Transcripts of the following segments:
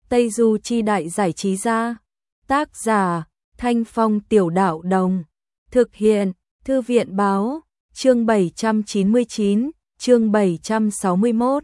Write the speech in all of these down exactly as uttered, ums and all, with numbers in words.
Tây Du Chi Đại Giải Trí Gia. Tác giả Thanh Phong Tiểu Đạo Đồng. Thực hiện Thư viện Báo. Chương bảy trăm chín mươi chín, chương bảy trăm sáu mươi mốt.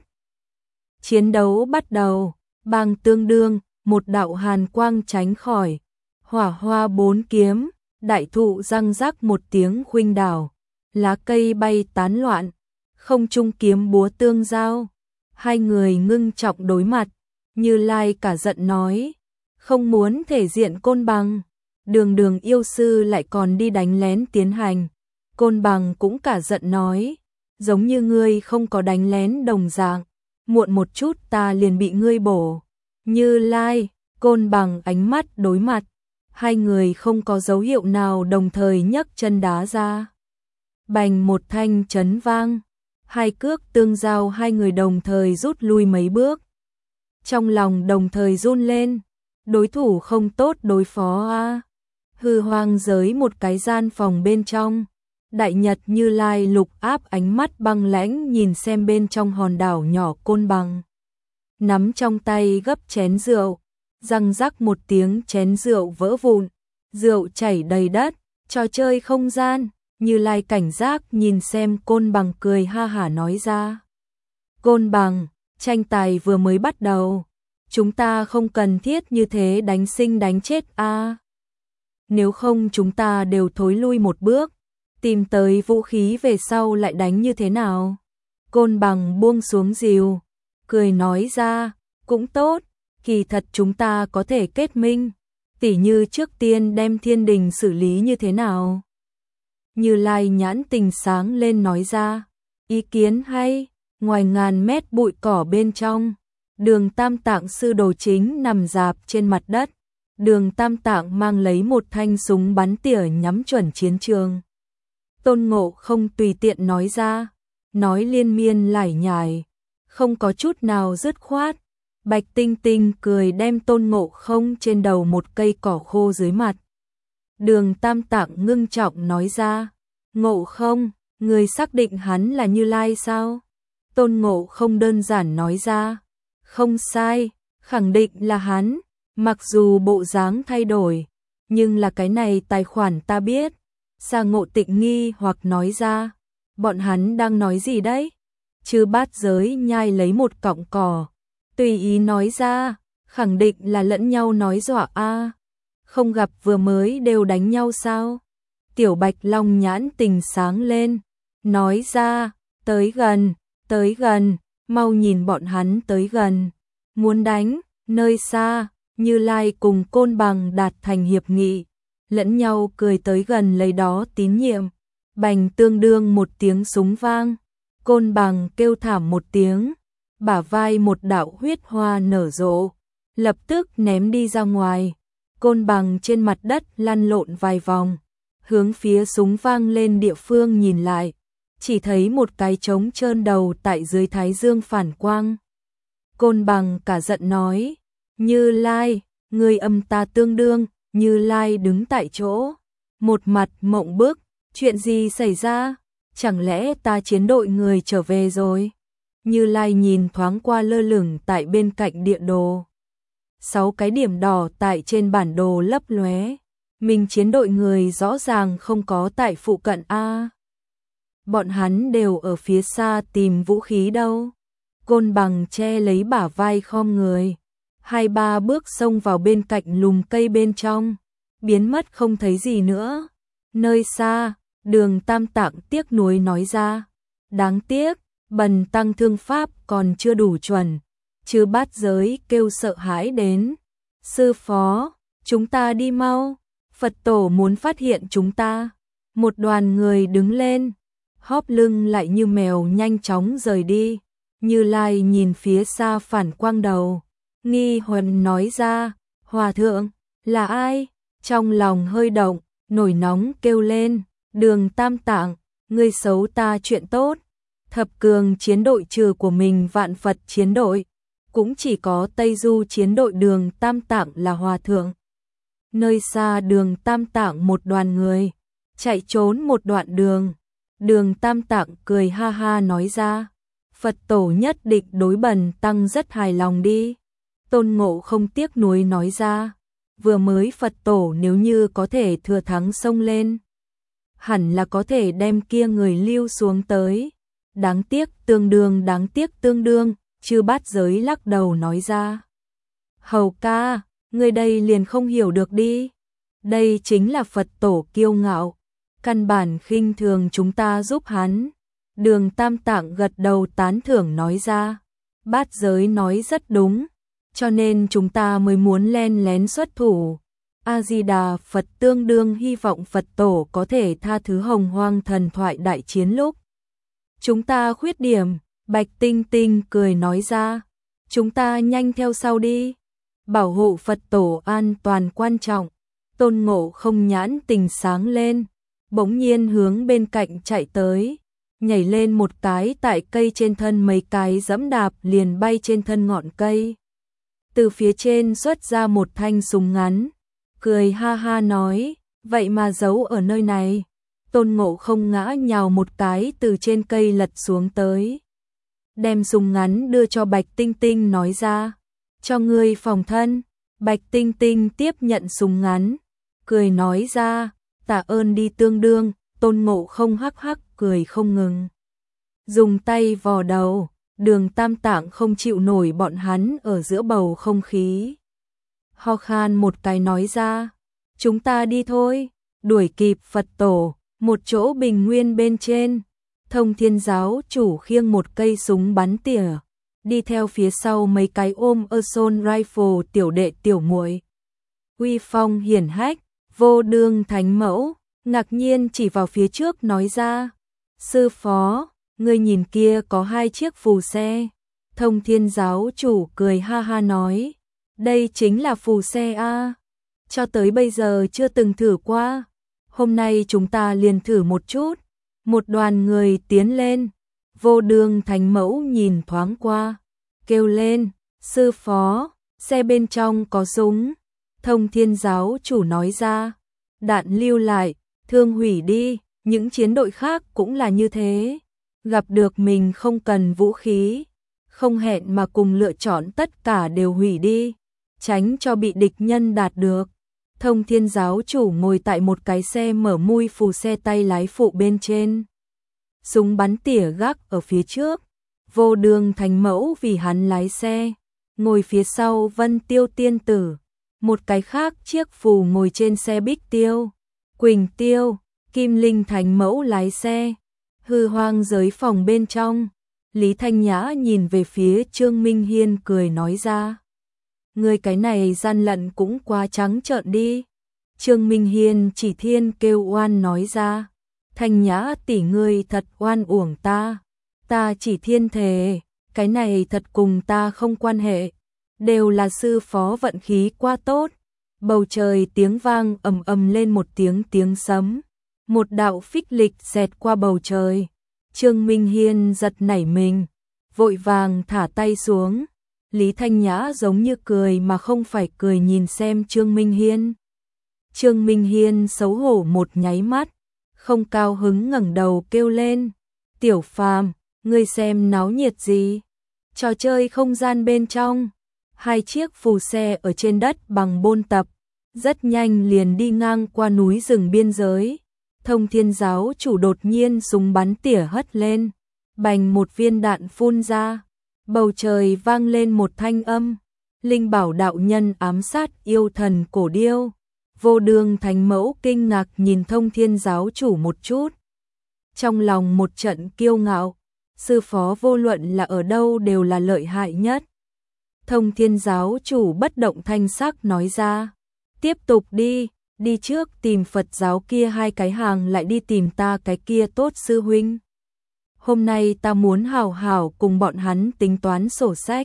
Chiến đấu bắt đầu, bang tương đương, một đạo hàn quang tránh khỏi. Hỏa hoa bốn kiếm, đại thụ răng rắc một tiếng khuynh đảo. Lá cây bay tán loạn, không trung kiếm búa tương giao. Hai người ngưng trọng đối mặt, Như Lai cả giận nói, không muốn thể diện Côn Bằng. Đường đường yêu sư lại còn đi đánh lén tiến hành. Côn Bằng cũng cả giận nói, giống như ngươi không có đánh lén đồng dạng, muộn một chút ta liền bị ngươi bổ. Như Lai, Côn Bằng ánh mắt đối mặt, hai người không có dấu hiệu nào đồng thời nhấc chân đá ra. Bành một thanh chấn vang, hai cước tương giao, hai người đồng thời rút lui mấy bước. Trong lòng đồng thời run lên, đối thủ không tốt đối phó a. Hư hoang giới một cái gian phòng bên trong, Đại Nhật Như Lai lục áp ánh mắt băng lãnh nhìn xem bên trong hòn đảo nhỏ Côn Bằng. Nắm trong tay gấp chén rượu, răng rắc một tiếng chén rượu vỡ vụn, rượu chảy đầy đất, trò chơi không gian. Như Lai cảnh giác nhìn xem Côn Bằng cười ha hả nói ra. Côn Bằng, tranh tài vừa mới bắt đầu, chúng ta không cần thiết như thế đánh sinh đánh chết a. Nếu không chúng ta đều thối lui một bước, tìm tới vũ khí về sau lại đánh như thế nào? Côn Bằng buông xuống rìu, cười nói ra, cũng tốt, kỳ thật chúng ta có thể kết minh, tỉ như trước tiên đem thiên đình xử lý như thế nào? Như Lai nhãn tình sáng lên nói ra, ý kiến hay. Ngoài ngàn mét bụi cỏ bên trong, Đường Tam Tạng sư đồ chính nằm rạp trên mặt đất. Đường Tam Tạng mang lấy một thanh súng bắn tỉa nhắm chuẩn chiến trường. Tôn Ngộ Không tùy tiện nói ra, nói liên miên lải nhải, không có chút nào dứt khoát. Bạch Tinh Tinh cười đem Tôn Ngộ Không trên đầu một cây cỏ khô dưới mặt. Đường Tam Tạng ngưng trọng nói ra, Ngộ Không, người xác định hắn là Như Lai sao? Tôn Ngộ Không đơn giản nói ra, không sai, khẳng định là hắn, mặc dù bộ dáng thay đổi, nhưng là cái này tài khoản ta biết. Sa Ngộ Tịnh nghi hoặc nói ra, bọn hắn đang nói gì đấy? Chư Bát Giới nhai lấy một cọng cỏ, tùy ý nói ra, khẳng định là lẫn nhau nói dọa a. Không gặp vừa mới đều đánh nhau sao? Tiểu Bạch Long nhãn tình sáng lên, nói ra, tới gần, tới gần, mau nhìn bọn hắn tới gần. Muốn đánh, nơi xa, Như Lai cùng Côn Bằng đạt thành hiệp nghị, lẫn nhau cười tới gần lấy đó tín nhiệm. Bành tương đương một tiếng súng vang, Côn Bằng kêu thảm một tiếng, bả vai một đạo huyết hoa nở rộ, lập tức ném đi ra ngoài. Côn Bằng trên mặt đất lăn lộn vài vòng, hướng phía súng vang lên địa phương nhìn lại, chỉ thấy một cái trống trơn đầu tại dưới thái dương phản quang. Côn Bằng cả giận nói, Như Lai, người âm ta tương đương. Như Lai đứng tại chỗ, một mặt mộng bức, chuyện gì xảy ra? Chẳng lẽ ta chiến đội người trở về rồi? Như Lai nhìn thoáng qua lơ lửng tại bên cạnh địa đồ. Sáu cái điểm đỏ tại trên bản đồ lấp lóe. Mình chiến đội người rõ ràng không có tại phụ cận a. Bọn hắn đều ở phía xa tìm vũ khí đâu. Côn Bằng che lấy bả vai khom người, hai ba bước xông vào bên cạnh lùm cây bên trong, biến mất không thấy gì nữa. Nơi xa, Đường Tam Tạng tiếc nuối nói ra, đáng tiếc, bần tăng thương pháp còn chưa đủ chuẩn. Chư Bát Giới kêu sợ hãi đến, sư phó, chúng ta đi mau, Phật tổ muốn phát hiện chúng ta. Một đoàn người đứng lên, hóp lưng lại như mèo nhanh chóng rời đi. Như Lai nhìn phía xa phản quang đầu, nghi huần nói ra, hòa thượng, là ai? Trong lòng hơi động, nổi nóng kêu lên, Đường Tam Tạng, ngươi xấu ta chuyện tốt. Thập cường chiến đội trừ của mình Vạn Phật chiến đội, cũng chỉ có Tây Du chiến đội Đường Tam Tạng là hòa thượng. Nơi xa Đường Tam Tạng một đoàn người, chạy trốn một đoạn đường. Đường Tam Tạng cười ha ha nói ra, Phật tổ nhất định đối bần tăng rất hài lòng đi. Tôn Ngộ Không tiếc nuối nói ra, vừa mới Phật tổ nếu như có thể thừa thắng xông lên, hẳn là có thể đem kia người lưu xuống tới. Đáng tiếc, tương đương đáng tiếc tương đương, Chư Bát Giới lắc đầu nói ra. Hầu ca, người đây liền không hiểu được đi. Đây chính là Phật tổ kiêu ngạo, căn bản khinh thường chúng ta giúp hắn. Đường Tam Tạng gật đầu tán thưởng nói ra. Bát Giới nói rất đúng, cho nên chúng ta mới muốn len lén xuất thủ. A-di-đà Phật, tương đương hy vọng Phật tổ có thể tha thứ Hồng Hoang thần thoại đại chiến lúc chúng ta khuyết điểm. Bạch Tinh Tinh cười nói ra, chúng ta nhanh theo sau đi, bảo hộ Phật tổ an toàn quan trọng. Tôn Ngộ Không nhãn tình sáng lên, bỗng nhiên hướng bên cạnh chạy tới, nhảy lên một cái tại cây trên thân, mấy cái giẫm đạp liền bay trên thân ngọn cây. Từ phía trên xuất ra một thanh súng ngắn, cười ha ha nói, vậy mà giấu ở nơi này. Tôn Ngộ Không ngã nhào một cái từ trên cây lật xuống tới, đem súng ngắn đưa cho Bạch Tinh Tinh nói ra, cho ngươi phòng thân. Bạch Tinh Tinh tiếp nhận súng ngắn, cười nói ra, tạ ơn đi tương đương. Tôn Ngộ Không hắc hắc cười không ngừng, dùng tay vò đầu. Đường Tam Tạng không chịu nổi bọn hắn ở giữa bầu không khí, ho khan một cái nói ra, chúng ta đi thôi. Đuổi kịp Phật tổ, một chỗ bình nguyên bên trên, Thông Thiên giáo chủ khiêng một cây súng bắn tỉa, đi theo phía sau mấy cái ôm assault rifle tiểu đệ tiểu muội. Uy phong hiển hách, Vô Đương thánh mẫu ngạc nhiên chỉ vào phía trước nói ra, sư phó, ngươi nhìn kia có hai chiếc phù xe. Thông Thiên giáo chủ cười ha ha nói, đây chính là phù xe a, cho tới bây giờ chưa từng thử qua, hôm nay chúng ta liền thử một chút. Một đoàn người tiến lên, Vô Đương thánh mẫu nhìn thoáng qua, kêu lên, sư phó, xe bên trong có súng. Thông Thiên giáo chủ nói ra, đạn lưu lại, thương hủy đi. Những chiến đội khác cũng là như thế, gặp được mình không cần vũ khí, không hẹn mà cùng lựa chọn tất cả đều hủy đi, tránh cho bị địch nhân đạt được. Thông Thiên giáo chủ ngồi tại một cái xe mở mui phù xe tay lái phụ bên trên, súng bắn tỉa gác ở phía trước. Vô Đương thánh mẫu vì hắn lái xe, ngồi phía sau Vân Tiêu tiên tử, một cái khác chiếc phù ngồi trên xe Bích Tiêu, Quỳnh Tiêu. Kim Linh thánh mẫu lái xe, hư hoang giới phòng bên trong. Lý Thanh Nhã nhìn về phía Trương Minh Hiên cười nói ra, người cái này gian lận cũng quá trắng trợn đi. Trương Minh Hiên chỉ thiên kêu oan nói ra, Thanh Nhã tỷ ngươi thật oan uổng ta, ta chỉ thiên thề, cái này thật cùng ta không quan hệ, đều là sư phó vận khí quá tốt. Bầu trời tiếng vang ầm ầm lên một tiếng tiếng sấm, một đạo phích lịch xẹt qua bầu trời. Trương Minh Hiên giật nảy mình, vội vàng thả tay xuống. Lý Thanh Nhã giống như cười mà không phải cười nhìn xem Trương Minh Hiên. Trương Minh Hiên xấu hổ một nháy mắt, không cao hứng ngẩng đầu kêu lên, Tiểu Phàm, ngươi xem náo nhiệt gì? Trò chơi không gian bên trong, hai chiếc phù xe ở trên đất bằng bôn tập, rất nhanh liền đi ngang qua núi rừng biên giới. Thông Thiên giáo chủ đột nhiên súng bắn tỉa hất lên, bành một viên đạn phun ra, bầu trời vang lên một thanh âm, Linh Bảo đạo nhân ám sát yêu thần cổ điêu. Vô Đương thánh mẫu kinh ngạc nhìn Thông Thiên giáo chủ một chút, trong lòng một trận kiêu ngạo, sư phó vô luận là ở đâu đều là lợi hại nhất. Thông Thiên giáo chủ bất động thanh sắc nói ra, tiếp tục đi, đi trước tìm Phật giáo kia hai cái hàng, lại đi tìm ta cái kia tốt sư huynh. Hôm nay ta muốn hào hào cùng bọn hắn tính toán sổ sách.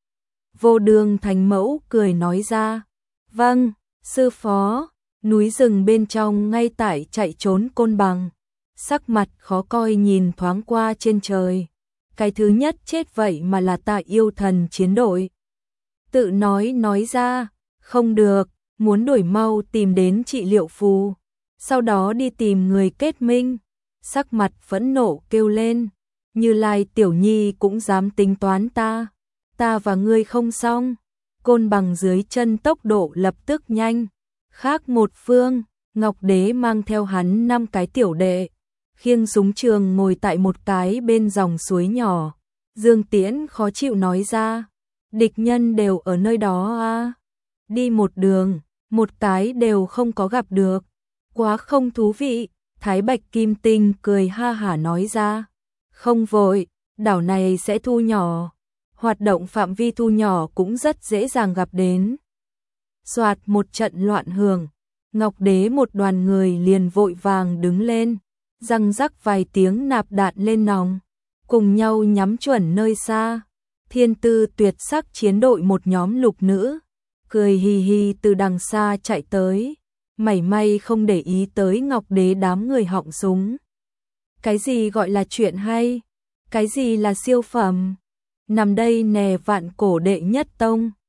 Vô Đương thánh mẫu cười nói ra, vâng, sư phó. Núi rừng bên trong ngay tại chạy trốn Côn Bằng, sắc mặt khó coi nhìn thoáng qua trên trời, cái thứ nhất chết vậy mà là ta yêu thần chiến đội. Tự nói nói ra, không được, muốn đuổi mau tìm đến trị liệu phù, sau đó đi tìm người kết minh. Sắc mặt phẫn nộ kêu lên, Như Lai tiểu nhi cũng dám tính toán ta, ta và ngươi không xong. côn bằng dưới chân tốc độ lập tức nhanh. Khác một phương, Ngọc Đế mang theo hắn năm cái tiểu đệ, khiêng súng trường ngồi tại một cái bên dòng suối nhỏ. Dương Tiễn khó chịu nói ra, địch nhân đều ở nơi đó à. Đi một đường, một cái đều không có gặp được. Quá không thú vị, Thái Bạch Kim Tinh cười ha hả nói ra. Không vội, đảo này sẽ thu nhỏ. Hoạt động phạm vi thu nhỏ cũng rất dễ dàng gặp đến. Soạt một trận loạn hưởng, Ngọc Đế một đoàn người liền vội vàng đứng lên, răng rắc vài tiếng nạp đạn lên nòng, cùng nhau nhắm chuẩn nơi xa. Thiên Tư Tuyệt Sắc chiến đội một nhóm lục nữ, cười hì hì từ đằng xa chạy tới, mảy may không để ý tới Ngọc Đế đám người họng súng. Cái gì gọi là chuyện hay? Cái gì là siêu phẩm? Nằm đây nè vạn cổ đệ nhất tông.